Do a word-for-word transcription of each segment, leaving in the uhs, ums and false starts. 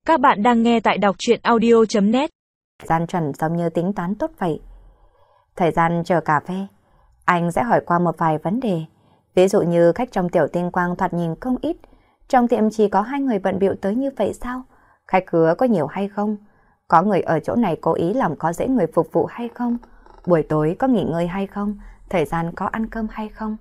Các bạn đang nghe tại đọc truyện audio chấm net. Gian chuẩn giống như tính toán tốt vậy. Thời gian chờ cà phê, anh sẽ hỏi qua một vài vấn đề. Ví dụ như khách trong tiểu tinh quang thoạt nhìn không ít. Trong tiệm chỉ có hai người bận bịu tới như vậy sao? Khách khứa có nhiều hay không? Có người ở chỗ này cố ý làm khó dễ người phục vụ hay không? Buổi tối có nghỉ ngơi hay không? Thời gian có ăn cơm hay không?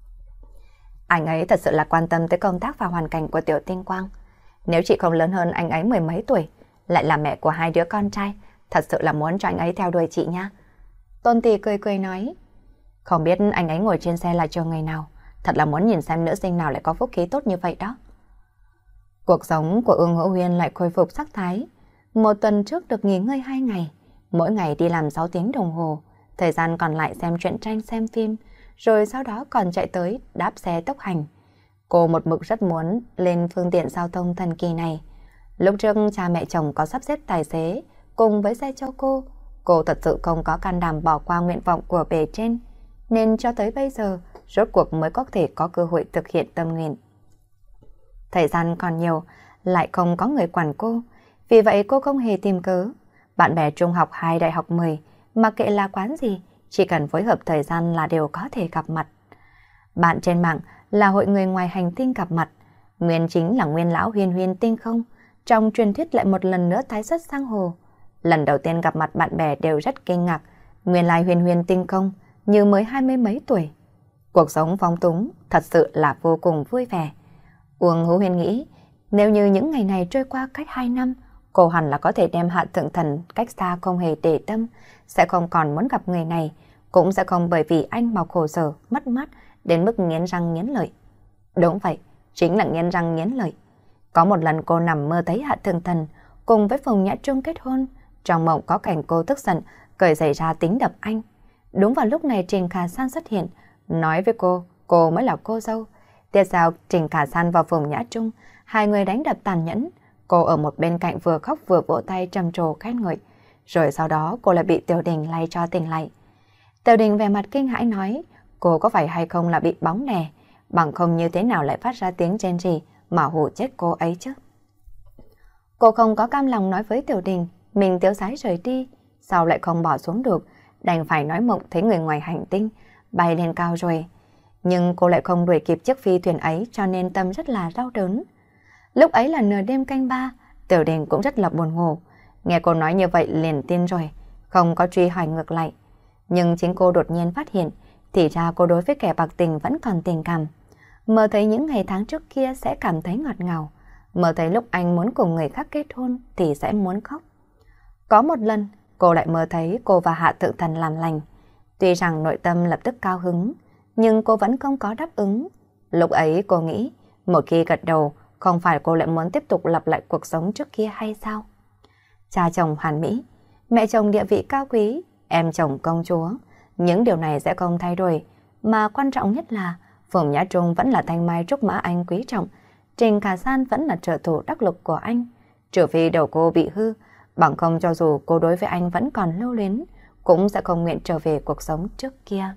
Anh ấy thật sự là quan tâm tới công tác và hoàn cảnh của tiểu tinh quang. Nếu chị không lớn hơn anh ấy mười mấy tuổi, lại là mẹ của hai đứa con trai, thật sự là muốn cho anh ấy theo đuổi chị nha. Tôn Tỷ cười cười nói, không biết anh ấy ngồi trên xe là chờ ngày nào, thật là muốn nhìn xem nữ sinh nào lại có phúc khí tốt như vậy đó. Cuộc sống của Ưng Hữu Huyên lại khôi phục sắc thái. Một tuần trước được nghỉ ngơi hai ngày, mỗi ngày đi làm sáu tiếng đồng hồ, thời gian còn lại xem truyện tranh xem phim, rồi sau đó còn chạy tới đáp xe tốc hành. Cô một mực rất muốn lên phương tiện giao thông thần kỳ này. Lúc trước cha mẹ chồng có sắp xếp tài xế cùng với xe cho cô, cô thật sự không có can đảm bỏ qua nguyện vọng của bề trên, nên cho tới bây giờ rốt cuộc mới có thể có cơ hội thực hiện tâm nguyện. Thời gian còn nhiều, lại không có người quản cô, vì vậy cô không hề tìm cớ. Bạn bè trung học hay đại học mười, mặc kệ là quán gì, chỉ cần phối hợp thời gian là đều có thể gặp mặt. Bạn trên mạng là hội người ngoài hành tinh gặp mặt, nguyên chính là nguyên lão Huyên Huyên tinh không, trong truyền thuyết lại một lần nữa tái xuất sang hồ. Lần đầu tiên gặp mặt bạn bè đều rất kinh ngạc, nguyên lai Huyên Huyên tinh không như mới hai mươi mấy tuổi. Cuộc sống phóng túng thật sự là vô cùng vui vẻ. Uông Hữu Huyên nghĩ, nếu như những ngày này trôi qua cách hai năm, cô hẳn là có thể đem Hạ Thượng Thần cách xa không hề để tâm, sẽ không còn muốn gặp người này, cũng sẽ không bởi vì anh mà khổ sở, mất mát đến mức nghiến răng nghiến lợi. Đúng vậy, chính là nghiến răng nghiến lợi. Có một lần cô nằm mơ thấy Hạ Thượng Thần cùng với Phùng Nhã Trung kết hôn, trong mộng có cảnh cô tức giận, cởi giày ra tính đập anh. Đúng vào lúc này Trình Khả San xuất hiện, nói với cô, cô mới là cô dâu. Tiếp sau Trình Khả San và Phùng Nhã Trung, hai người đánh đập tàn nhẫn. Cô ở một bên cạnh vừa khóc vừa vỗ tay trầm trồ khen ngợi. Rồi sau đó cô lại bị Tiểu Đình lay cho tỉnh lại. Tiểu Đình vẻ mặt kinh hãi nói, cô có phải hay không là bị bóng đè, bằng không như thế nào lại phát ra tiếng chen rỉ mà hù chết cô ấy chứ. Cô không có cam lòng nói với Tiểu Đình, mình tiêu sái rời đi, sao lại không bỏ xuống được, đành phải nói mộng thấy người ngoài hành tinh bay lên cao rồi. Nhưng cô lại không đuổi kịp chiếc phi thuyền ấy, cho nên tâm rất là đau đớn. Lúc ấy là nửa đêm canh ba, Tiểu Đình cũng rất là buồn ngủ. Nghe cô nói như vậy liền tin rồi, không có truy hỏi ngược lại. Nhưng chính cô đột nhiên phát hiện, thì ra cô đối với kẻ bạc tình vẫn còn tình cảm. Mơ thấy những ngày tháng trước kia sẽ cảm thấy ngọt ngào. Mơ thấy lúc anh muốn cùng người khác kết hôn thì sẽ muốn khóc. Có một lần, cô lại mơ thấy cô và Hạ Thượng Thần làm lành. Tuy rằng nội tâm lập tức cao hứng, nhưng cô vẫn không có đáp ứng. Lúc ấy cô nghĩ, một khi gật đầu, không phải cô lại muốn tiếp tục lặp lại cuộc sống trước kia hay sao? Cha chồng hoàn mỹ, mẹ chồng địa vị cao quý, em chồng công chúa. Những điều này sẽ không thay đổi, mà quan trọng nhất là Phùng Nhã Trung vẫn là thanh mai trúc mã anh quý trọng, Trình Khả San vẫn là trợ thủ đắc lực của anh. Trừ phi đầu cô bị hư, bằng không cho dù cô đối với anh vẫn còn lưu luyến, cũng sẽ không nguyện trở về cuộc sống trước kia.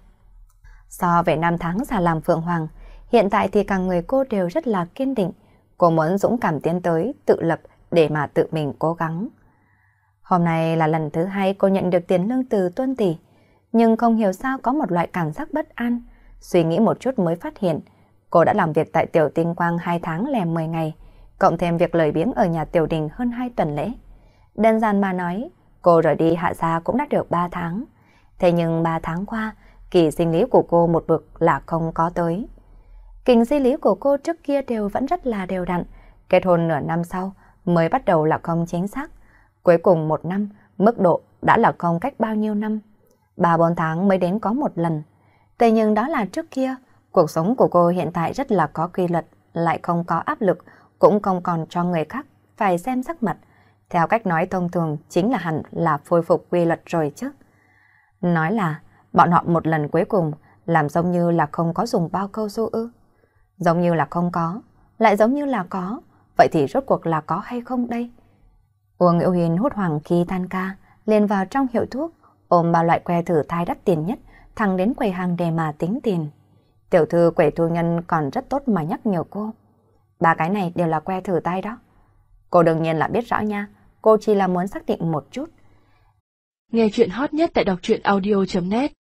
So về năm tháng già làm Phượng Hoàng, hiện tại thì cả người cô đều rất là kiên định. Cô muốn dũng cảm tiến tới, tự lập để mà tự mình cố gắng. Hôm nay là lần thứ hai cô nhận được tiền lương từ Tuân Tỷ, nhưng không hiểu sao có một loại cảm giác bất an. Suy nghĩ một chút mới phát hiện, cô đã làm việc tại Tiểu Tinh Quang hai tháng lẻ mười ngày, cộng thêm việc lười biếng ở nhà Tiểu Đình hơn hai tuần lễ. Đơn giản mà nói, cô rời đi Hạ gia cũng đã được ba tháng. Thế nhưng ba tháng qua, kỳ sinh lý của cô một bực là không có tới. Kỳ sinh lý của cô trước kia đều vẫn rất là đều đặn, kết hôn nửa năm sau mới bắt đầu là không chính xác. Cuối cùng một năm, mức độ đã là không cách bao nhiêu năm. Ba bốn tháng mới đến có một lần. Thế nhưng đó là trước kia, cuộc sống của cô hiện tại rất là có quy luật, lại không có áp lực, cũng không còn cho người khác phải xem sắc mặt. Theo cách nói thông thường chính là hẳn là phôi phục quy luật rồi chứ. Nói là bọn họ một lần cuối cùng làm giống như là không có dùng bao câu su ư. Giống như là không có, lại giống như là có. Vậy thì rốt cuộc là có hay không đây? Uông Hữu Huyên hốt hoảng khi tan ca, liền vào trong hiệu thuốc, ôm ba loại que thử thai đắt tiền nhất, thẳng đến quầy hàng để mà tính tiền. Tiểu thư quầy thu nhân còn rất tốt mà nhắc nhở cô. Ba cái này đều là que thử thai đó. Cô đương nhiên là biết rõ nha, cô chỉ là muốn xác định một chút. Nghe chuyện hot nhất tại đọc truyện audio chấm net.